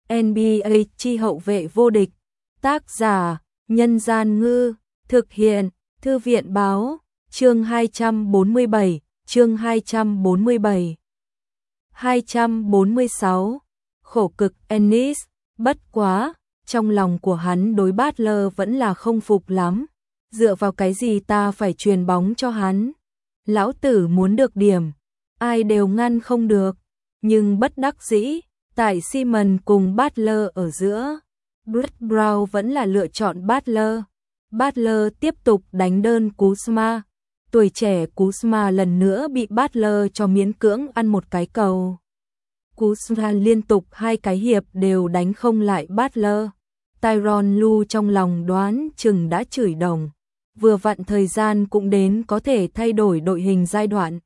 NBA chi hậu vệ vô địch. Tác giả: Nhân Gian Ngư. Thực hiện: Thư viện Báo. Chương 247. Chương 247. 246. Khổ cực Ennis. Bất quá, trong lòng của hắn đối Butler vẫn là không phục lắm. Dựa vào cái gì ta phải truyền bóng cho hắn? Lão tử muốn được điểm, ai đều ngăn không được. Nhưng bất đắc dĩ, tại Simon cùng Butler ở giữa, Brett Brown vẫn là lựa chọn Butler. Butler tiếp tục đánh đơn Kuzma. Tuổi trẻ Kuzma lần nữa bị Butler cho miễn cưỡng ăn một cái cầu. Kuzma liên tục 2 cái hiệp đều đánh không lại Butler. Tyronn Lue trong lòng đoán chừng đã chửi đồng. Vừa vặn thời gian cũng đến có thể thay đổi đội hình giai đoạn.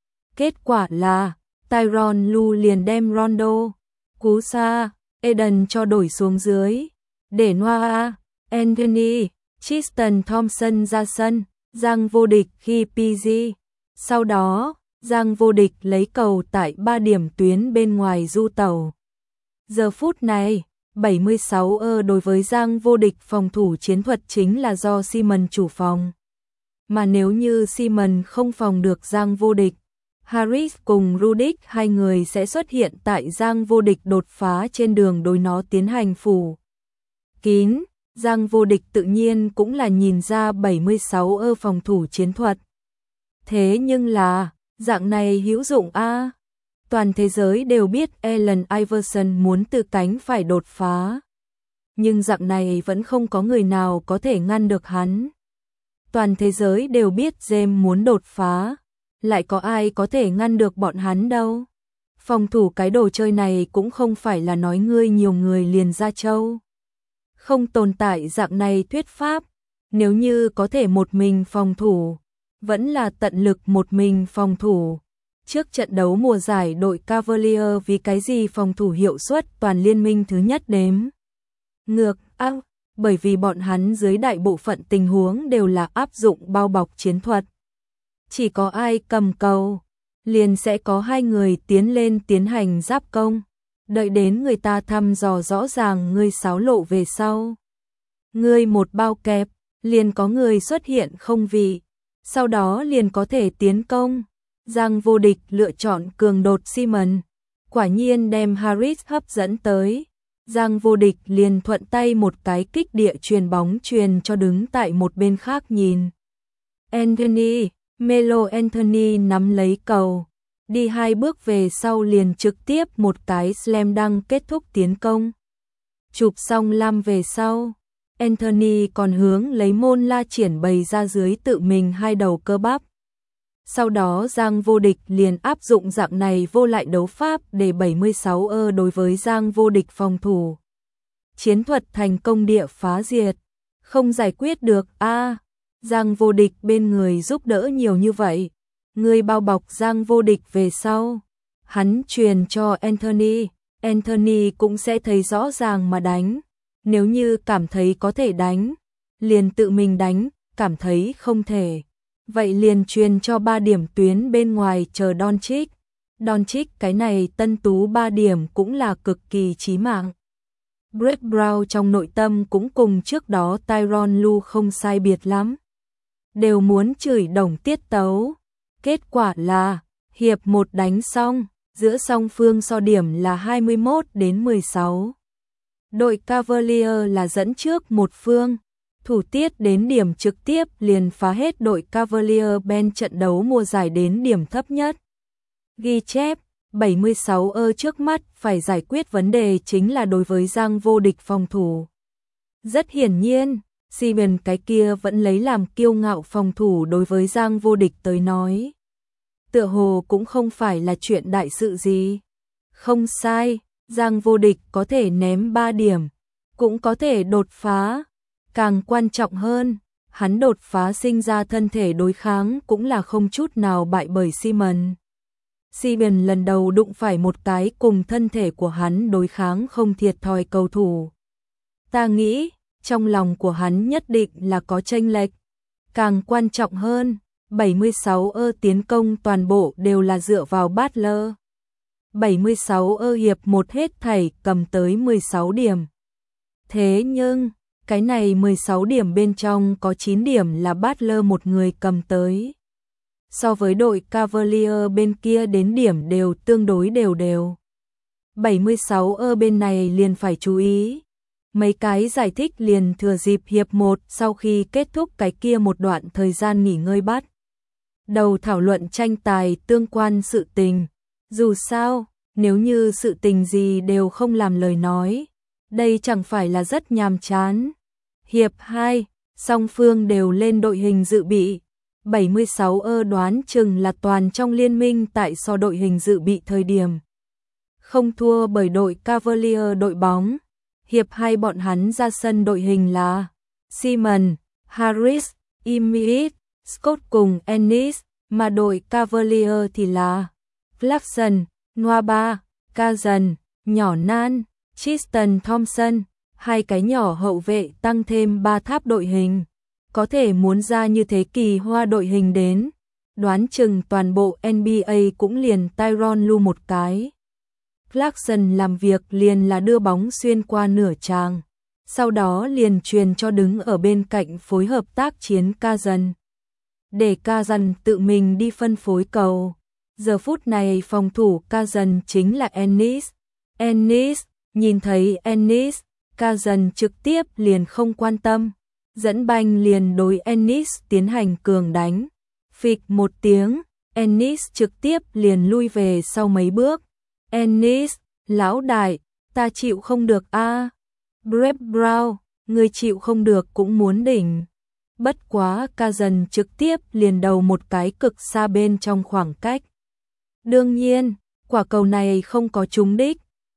Kết quả là Tyronn Lue liền đem Rondo, Kusa, Eden cho đổi xuống dưới, để Noah, Anthony, Tristan Thompson ra sân, giang vô địch khi PG. Sau đó, giang vô địch lấy cầu tại 3 điểm tuyến bên ngoài du tàu. Giờ phút này, 76 đối với giang vô địch phòng thủ chiến thuật chính là do Simon chủ phòng. Mà nếu như Simon không phòng được giang vô địch, Harris cùng Rudick hai người sẽ xuất hiện tại giang vô địch đột phá trên đường đối nó tiến hành phủ kín. Giang vô địch tự nhiên cũng là nhìn ra 76 phòng thủ chiến thuật. Thế nhưng là, dạng này hữu dụng a? Toàn thế giới đều biết Allen Iverson muốn từ cánh phải đột phá. Nhưng dạng này vẫn không có người nào có thể ngăn được hắn. Toàn thế giới đều biết James muốn đột phá. Lại có ai có thể ngăn được bọn hắn đâu. Phòng thủ cái đồ chơi này cũng không phải là nói ngươi nhiều người liền ra châu. Không tồn tại dạng này thuyết pháp. Nếu như có thể một mình phòng thủ, vẫn là tận lực một mình phòng thủ. Trước trận đấu mùa giải đội Cavalier vì cái gì phòng thủ hiệu suất toàn liên minh thứ nhất đếm ngược bởi vì bọn hắn dưới đại bộ phận tình huống đều là áp dụng bao bọc chiến thuật. Chỉ có ai cầm cầu, liền sẽ có 2 người tiến lên tiến hành giáp công. Đợi đến người ta thăm dò rõ ràng ngươi xáo lộ về sau. Ngươi một bao kẹp, liền có người xuất hiện không vị. Sau đó liền có thể tiến công. Giang vô địch lựa chọn cường đột Simon. Quả nhiên đem Harris hấp dẫn tới. Giang vô địch liền thuận tay một cái kích địa truyền bóng truyền cho đứng tại một bên khác nhìn. Anthony, Melo Anthony nắm lấy cầu. Đi 2 bước về sau liền trực tiếp một cái slam dunk kết thúc tiến công. Chụp xong lam về sau, Anthony còn hướng lấy môn la triển bày ra dưới tự mình 2 đầu cơ bắp. Sau đó giang vô địch liền áp dụng dạng này vô lại đấu pháp để 76 đối với giang vô địch phòng thủ. Chiến thuật thành công địa phá diệt. Không giải quyết được giang vô địch bên người giúp đỡ nhiều như vậy. Người bao bọc giang vô địch về sau. Hắn truyền cho Anthony. Anthony cũng sẽ thấy rõ ràng mà đánh. Nếu như cảm thấy có thể đánh, liền tự mình đánh, cảm thấy không thể. Vậy liền truyền cho 3 điểm tuyến bên ngoài chờ Doncic. Doncic cái này tân tú 3 điểm cũng là cực kỳ chí mạng. Brett Brown trong nội tâm cũng cùng trước đó Tyronn Lue không sai biệt lắm. Đều muốn chửi đồng tiết tấu. Kết quả là, hiệp 1 đánh xong, giữa song phương so điểm là 21-16. Đội Cavalier là dẫn trước một phương. Thủ tiết đến điểm trực tiếp liền phá hết đội Cavalier bên trận đấu mùa giải đến điểm thấp nhất. Ghi chép, 76 trước mắt phải giải quyết vấn đề chính là đối với giang vô địch phòng thủ. Rất hiển nhiên, Simon cái kia vẫn lấy làm kiêu ngạo phòng thủ đối với giang vô địch tới nói. Tựa hồ cũng không phải là chuyện đại sự gì. Không sai, giang vô địch có thể ném 3 điểm, cũng có thể đột phá. Càng quan trọng hơn, hắn đột phá sinh ra thân thể đối kháng cũng là không chút nào bại bởi Simon. Simon lần đầu đụng phải một cái cùng thân thể của hắn đối kháng không thiệt thòi cầu thủ. Ta nghĩ, trong lòng của hắn nhất định là có chênh lệch. Càng quan trọng hơn, 76 tiến công toàn bộ đều là dựa vào Butler. 76 hiệp 1 hết thảy cầm tới 16 điểm. Thế nhưng, cái này 16 điểm bên trong có 9 điểm là Butler một người cầm tới. So với đội Cavalier bên kia đến điểm đều tương đối đều đều. 76 bên này liền phải chú ý. Mấy cái giải thích liền thừa dịp hiệp 1 sau khi kết thúc cái kia một đoạn thời gian nghỉ ngơi bắt đầu thảo luận tranh tài tương quan sự tình. Dù sao, nếu như sự tình gì đều không làm lời nói, đây chẳng phải là rất nhàm chán. Hiệp 2, song phương đều lên đội hình dự bị. 76 đoán chừng là toàn trong liên minh tại so đội hình dự bị thời điểm không thua bởi đội Cavalier đội bóng. Hiệp 2 bọn hắn ra sân đội hình là Simon, Harris, Embiid, Scott cùng Ennis, mà đội Cavalier thì là Clarkson, Nwaba, Cousins, nhỏ Nan, Tristan Thompson, hai cái nhỏ hậu vệ tăng thêm 3 tháp đội hình. Có thể muốn ra như thế kỳ hoa đội hình đến, đoán chừng toàn bộ NBA cũng liền Tyronn Lue một cái. Clarkson làm việc liền là đưa bóng xuyên qua nửa tràng, sau đó liền truyền cho đứng ở bên cạnh phối hợp tác chiến Cousins. Để Cousins tự mình đi phân phối cầu. Giờ phút này phòng thủ Cousins chính là Ennis. Ennis, nhìn thấy Ennis, Cousins trực tiếp liền không quan tâm. Dẫn banh liền đối Ennis tiến hành cường đánh. Phịch một tiếng, Ennis trực tiếp liền lui về sau mấy bước. Ennis, lão đại, ta chịu không được a. Brett Brown, người chịu không được cũng muốn đỉnh. Bất quá Cousins trực tiếp liền đầu một cái cực xa bên trong khoảng cách. Đương nhiên, quả cầu này không có trúng đích.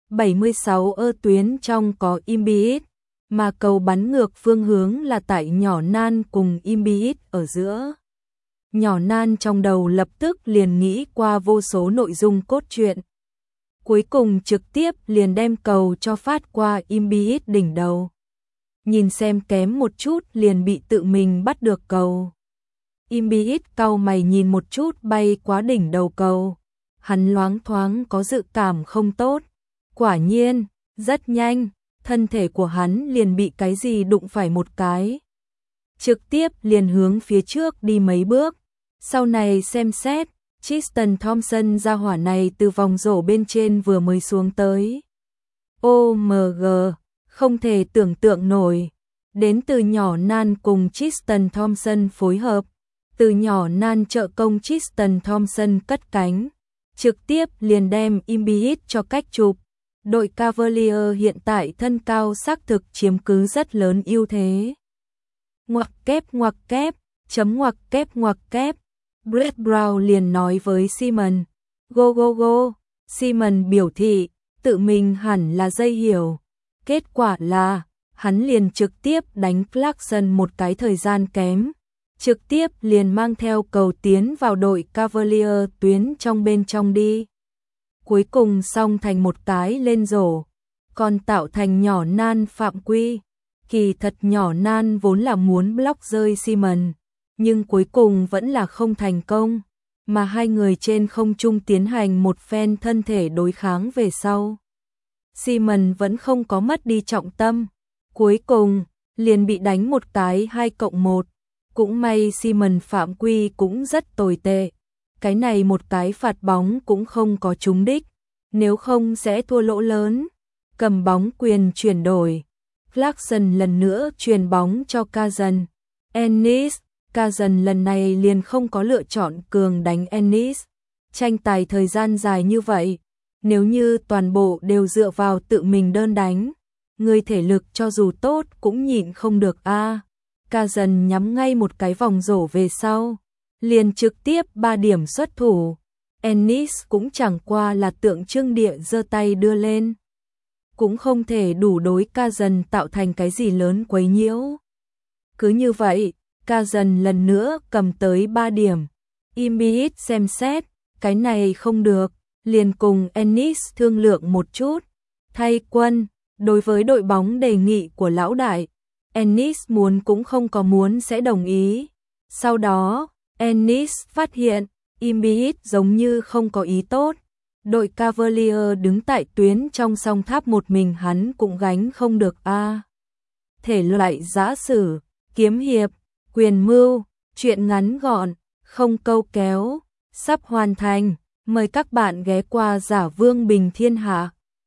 76 tuyến trong có Embiid, mà cầu bắn ngược phương hướng là tại nhỏ Nan cùng Embiid ở giữa. Nhỏ Nan trong đầu lập tức liền nghĩ qua vô số nội dung cốt truyện. Cuối cùng trực tiếp liền đem cầu cho phát qua Embiid đỉnh đầu. Nhìn xem kém một chút liền bị tự mình bắt được cầu. Embiid cau mày nhìn một chút bay quá đỉnh đầu cầu. Hắn loáng thoáng có dự cảm không tốt. Quả nhiên, rất nhanh, thân thể của hắn liền bị cái gì đụng phải một cái. Trực tiếp liền hướng phía trước đi mấy bước. Sau này xem xét, Tristan Thompson ra hỏa này từ vòng rổ bên trên vừa mới xuống tới. OMG, không thể tưởng tượng nổi. Đến từ nhỏ Nan cùng Tristan Thompson phối hợp. Từ nhỏ Nan trợ công Tristan Thompson cất cánh. Trực tiếp liền đem Embiid cho cách chụp. Đội Cavalier hiện tại thân cao xác thực chiếm cứ rất lớn ưu thế. Ngoặc kép, chấm ngoặc kép. Brett Brown liền nói với Simon, go go go. Simon biểu thị, tự mình hẳn là dây hiểu. Kết quả là, hắn liền trực tiếp đánh Clarkson một cái thời gian kém. Trực tiếp liền mang theo cầu tiến vào đội Cavalier tuyến trong bên trong đi. Cuối cùng xong thành một cái lên rổ, còn tạo thành nhỏ Nan phạm quy. Kỳ thật nhỏ Nan vốn là muốn block rơi Simon, nhưng cuối cùng vẫn là không thành công, mà hai người trên không trung tiến hành một phen thân thể đối kháng về sau. Simon vẫn không có mất đi trọng tâm, cuối cùng liền bị đánh một cái 2+1. Cũng may Simon phạm quy cũng rất tồi tệ. Cái này một cái phạt bóng cũng không có trúng đích, nếu không sẽ thua lỗ lớn. Cầm bóng quyền chuyển đổi. Clarkson lần nữa truyền bóng cho Cousins. Ennis, Cousins lần này liền không có lựa chọn cường đánh Ennis. Tranh tài thời gian dài như vậy, nếu như toàn bộ đều dựa vào tự mình đơn đánh, người thể lực cho dù tốt cũng nhịn không được a. Cousins nhắm ngay một cái vòng rổ về sau, liền trực tiếp 3 điểm xuất thủ. Ennis cũng chẳng qua là tượng trưng địa giơ tay đưa lên, cũng không thể đủ đối Cousins tạo thành cái gì lớn quấy nhiễu. Cứ như vậy, Cousins lần nữa cầm tới 3 điểm. Embiid xem xét, cái này không được, liền cùng Ennis thương lượng một chút. Thay quân, đối với đội bóng đề nghị của lão đại, Ennis muốn cũng không có muốn sẽ đồng ý. Sau đó, Ennis phát hiện, Embiid giống như không có ý tốt, Đội Cavalier đứng tại tuyến trong song tháp một mình hắn cũng gánh không được a. Thể loại giã sử, kiếm hiệp, quyền mưu, truyện ngắn gọn, không câu kéo, sắp hoàn thành. Mời các bạn ghé qua Giả Vương Bình Thiên Hạ.